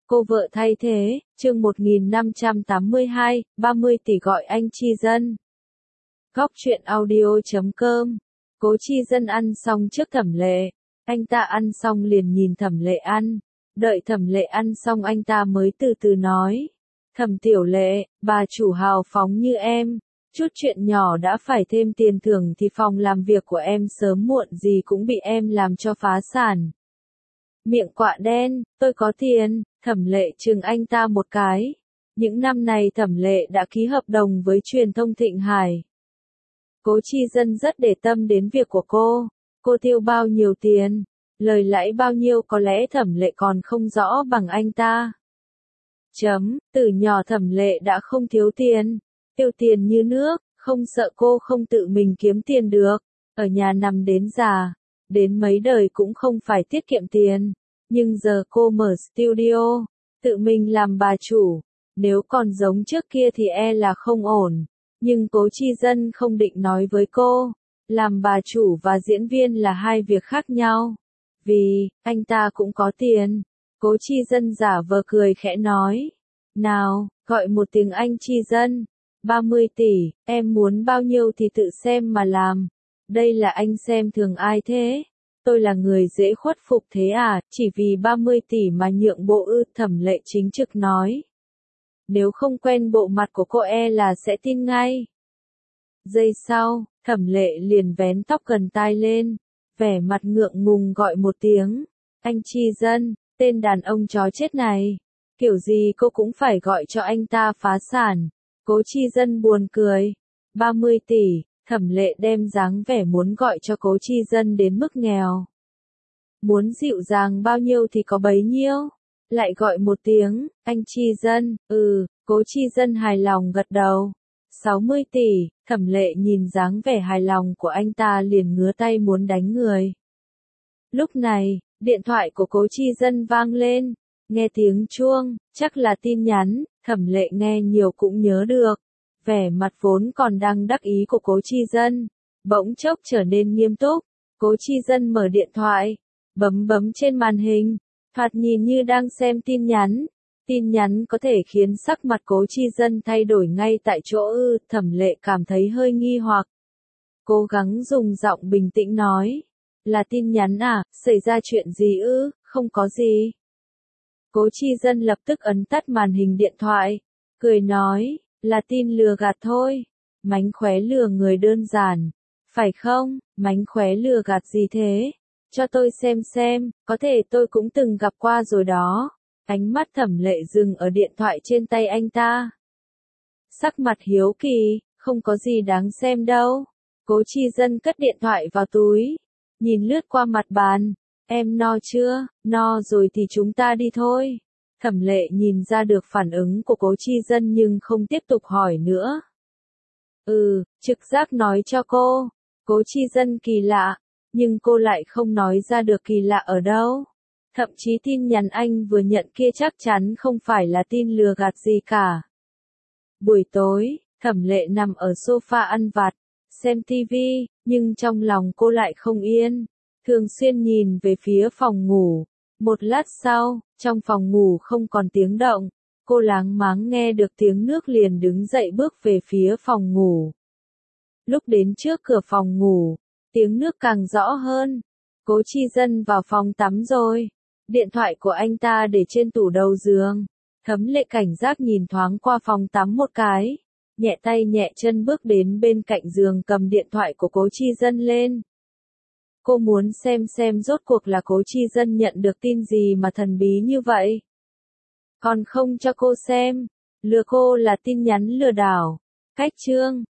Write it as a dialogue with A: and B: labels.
A: Cô vợ thay thế, chương 1582, 30 tỷ gọi anh Chi Dân. Góc truyện audio.com. Cố Chi Dân ăn xong trước Thẩm Lệ. Anh ta ăn xong liền nhìn Thẩm Lệ ăn. Đợi Thẩm Lệ ăn xong anh ta mới từ từ nói. Thẩm Tiểu Lệ, bà chủ hào phóng như em. Chút chuyện nhỏ đã phải thêm tiền thưởng thì phòng làm việc của em sớm muộn gì cũng bị em làm cho phá sản. Miệng quạ đen, tôi có tiền. Thẩm Lệ chừng anh ta một cái. Những năm này Thẩm Lệ đã ký hợp đồng với truyền thông Thịnh Hải. Cố Chi Dân rất để tâm đến việc của cô. Cô tiêu bao nhiêu tiền, lời lãi bao nhiêu có lẽ Thẩm Lệ còn không rõ bằng anh ta. Từ nhỏ Thẩm Lệ đã không thiếu tiền, tiêu tiền như nước, không sợ cô không tự mình kiếm tiền được. Ở nhà nằm đến già, đến mấy đời cũng không phải tiết kiệm tiền. Nhưng giờ cô mở studio, tự mình làm bà chủ. Nếu còn giống trước kia thì e là không ổn. Nhưng Cố Chi Dân không định nói với cô, làm bà chủ và diễn viên là hai việc khác nhau. Vì, anh ta cũng có tiền. Cố Chi Dân giả vờ cười khẽ nói. Nào, gọi một tiếng anh Chi Dân. 30 tỷ, em muốn bao nhiêu thì tự xem mà làm. Đây là anh xem thường ai thế? Tôi là người dễ khuất phục thế à, chỉ vì 30 tỷ mà nhượng bộ ư? Thẩm Lệ chính trực nói. Nếu không quen bộ mặt của cô e là sẽ tin ngay. Giây sau, Thẩm Lệ liền vén tóc gần tai lên, vẻ mặt ngượng ngùng gọi một tiếng. Anh Chi Dân, tên đàn ông chó chết này. Kiểu gì cô cũng phải gọi cho anh ta phá sản. Cố Chi Dân buồn cười. 30 tỷ, Thẩm Lệ đem dáng vẻ muốn gọi cho Cố Chi Dân đến mức nghèo. Muốn dịu dàng bao nhiêu thì có bấy nhiêu. Lại gọi một tiếng, anh Chi Dân, Cố Chi Dân hài lòng gật đầu. 60 tỷ, Thẩm Lệ nhìn dáng vẻ hài lòng của anh ta liền ngứa tay muốn đánh người. Lúc này, điện thoại của Cố Chi Dân vang lên, nghe tiếng chuông, chắc là tin nhắn, Thẩm Lệ nghe nhiều cũng nhớ được. Vẻ mặt vốn còn đang đắc ý của Cố Chi Dân, bỗng chốc trở nên nghiêm túc. Cố Chi Dân mở điện thoại, bấm trên màn hình. Thoạt nhìn như đang xem tin nhắn. Tin nhắn có thể khiến sắc mặt Cố Chi Dân thay đổi ngay tại chỗ ư? Thẩm Lệ cảm thấy hơi nghi hoặc. Cố gắng dùng giọng bình tĩnh nói. Là tin nhắn à, xảy ra chuyện gì ư? Không có gì. Cố Chi Dân lập tức ấn tắt màn hình điện thoại. Cười nói, là tin lừa gạt thôi. Mánh khóe lừa người đơn giản. Phải không, mánh khóe lừa gạt gì thế? Cho tôi xem, có thể tôi cũng từng gặp qua rồi đó. Ánh mắt Thẩm Lệ dừng ở điện thoại trên tay anh ta. Sắc mặt hiếu kỳ, không có gì đáng xem đâu. Cố Chi Dân cất điện thoại vào túi, nhìn lướt qua mặt bàn. Em no chưa? No rồi thì chúng ta đi thôi. Thẩm Lệ nhìn ra được phản ứng của Cố Chi Dân nhưng không tiếp tục hỏi nữa. Trực giác nói cho cô. Cố Chi Dân kỳ lạ. Nhưng cô lại không nói ra được kỳ lạ ở đâu. Thậm chí tin nhắn anh vừa nhận kia chắc chắn không phải là tin lừa gạt gì cả. Buổi tối, Thẩm Lệ nằm ở sofa ăn vặt, xem tivi, nhưng trong lòng cô lại không yên. Thường xuyên nhìn về phía phòng ngủ. Một lát sau, trong phòng ngủ không còn tiếng động. Cô láng máng nghe được tiếng nước liền đứng dậy bước về phía phòng ngủ. Lúc đến trước cửa phòng ngủ, tiếng nước càng rõ hơn. Cố Chi Dân vào phòng tắm rồi. Điện thoại của anh ta để trên tủ đầu giường. Thẩm Lệ cảnh giác nhìn thoáng qua phòng tắm một cái. Nhẹ tay nhẹ chân bước đến bên cạnh giường cầm điện thoại của Cố Chi Dân lên. Cô muốn xem rốt cuộc là Cố Chi Dân nhận được tin gì mà thần bí như vậy. Còn không cho cô xem. Lừa cô là tin nhắn lừa đảo. Cách chương